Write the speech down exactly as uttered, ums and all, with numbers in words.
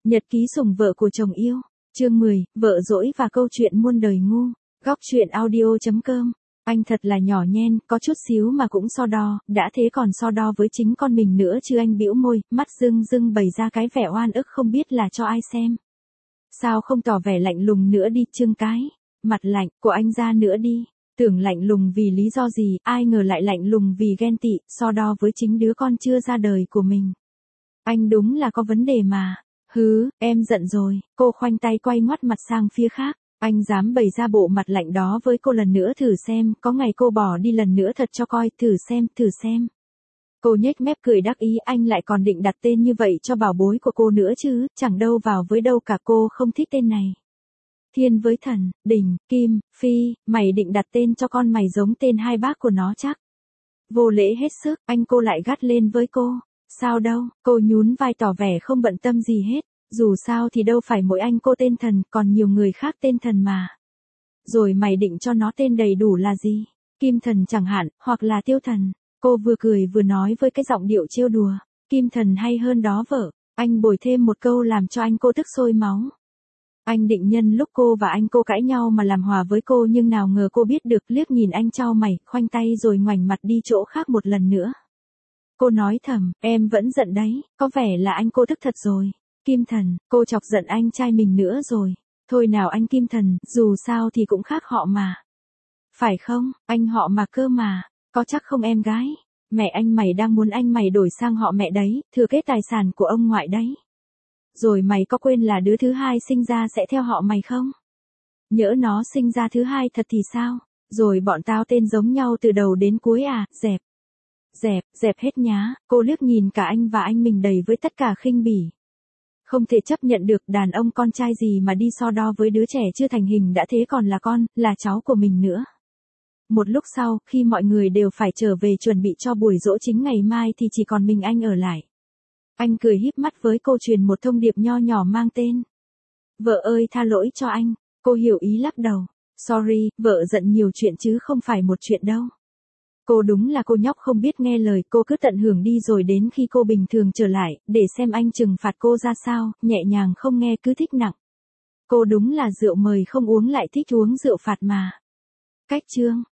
Nhật ký sủng vợ của chồng yêu. Chương mười, vợ dỗi và câu chuyện muôn đời ngu. Góc truyện audio chấm com. Anh thật là nhỏ nhen, có chút xíu mà cũng so đo, đã thế còn so đo với chính con mình nữa chứ. Anh bĩu môi, mắt rưng rưng bày ra cái vẻ oan ức không biết là cho ai xem. Sao không tỏ vẻ lạnh lùng nữa đi, Trương cái mặt lạnh của anh ra nữa đi. Tưởng lạnh lùng vì lý do gì, ai ngờ lại lạnh lùng vì ghen tị, so đo với chính đứa con chưa ra đời của mình. Anh đúng là có vấn đề mà. Hứ, em giận rồi. Cô khoanh tay quay ngoắt mặt sang phía khác. Anh dám bày ra bộ mặt lạnh đó với cô lần nữa thử xem, có ngày cô bỏ đi lần nữa thật cho coi, thử xem, thử xem. Cô nhếch mép cười đắc ý, anh lại còn định đặt tên như vậy cho bảo bối của cô nữa chứ, chẳng đâu vào với đâu cả, cô không thích tên này. Thiên với thần, Đình, Kim, Phi, mày định đặt tên cho con mày giống tên hai bác của nó chắc. Vô lễ hết sức, anh cô lại gắt lên với cô. Sao đâu, cô nhún vai tỏ vẻ không bận tâm gì hết, dù sao thì đâu phải mỗi anh cô tên Thần, còn nhiều người khác tên Thần mà. Rồi mày định cho nó tên đầy đủ là gì? Kim Thần chẳng hạn, hoặc là Tiêu Thần. Cô vừa cười vừa nói với cái giọng điệu trêu đùa. Kim Thần hay hơn đó vợ. Anh bồi thêm một câu làm cho anh cô tức sôi máu. Anh định nhân lúc cô và anh cô cãi nhau mà làm hòa với cô, nhưng nào ngờ cô biết được, liếc nhìn anh chau mày, khoanh tay rồi ngoảnh mặt đi chỗ khác một lần nữa. Cô nói thầm, em vẫn giận đấy, có vẻ là anh cô tức thật rồi. Kim Thần, cô chọc giận anh trai mình nữa rồi. Thôi nào anh Kim Thần, dù sao thì cũng khác họ mà. Phải không, anh họ mà cơ mà, có chắc không em gái? Mẹ anh mày đang muốn anh mày đổi sang họ mẹ đấy, thừa kế tài sản của ông ngoại đấy. Rồi mày có quên là đứa thứ hai sinh ra sẽ theo họ mày không? Nhỡ nó sinh ra thứ hai thật thì sao? Rồi bọn tao tên giống nhau từ đầu đến cuối à, dẹp. Dẹp, dẹp hết nhá. Cô liếc nhìn cả anh và anh mình đầy với tất cả khinh bỉ. Không thể chấp nhận được, đàn ông con trai gì mà đi so đo với đứa trẻ chưa thành hình đã thế còn là con, là cháu của mình nữa. Một lúc sau, khi mọi người đều phải trở về chuẩn bị cho buổi giỗ chính ngày mai thì chỉ còn mình anh ở lại. Anh cười híp mắt với cô, truyền một thông điệp nho nhỏ mang tên. Vợ ơi tha lỗi cho anh. Cô hiểu ý lắc đầu. Sorry, vợ giận nhiều chuyện chứ không phải một chuyện đâu. Cô đúng là cô nhóc không biết nghe lời, cô cứ tận hưởng đi rồi đến khi cô bình thường trở lại, để xem anh trừng phạt cô ra sao, nhẹ nhàng không nghe cứ thích nặng. Cô đúng là rượu mời không uống lại thích uống rượu phạt mà. Cách chương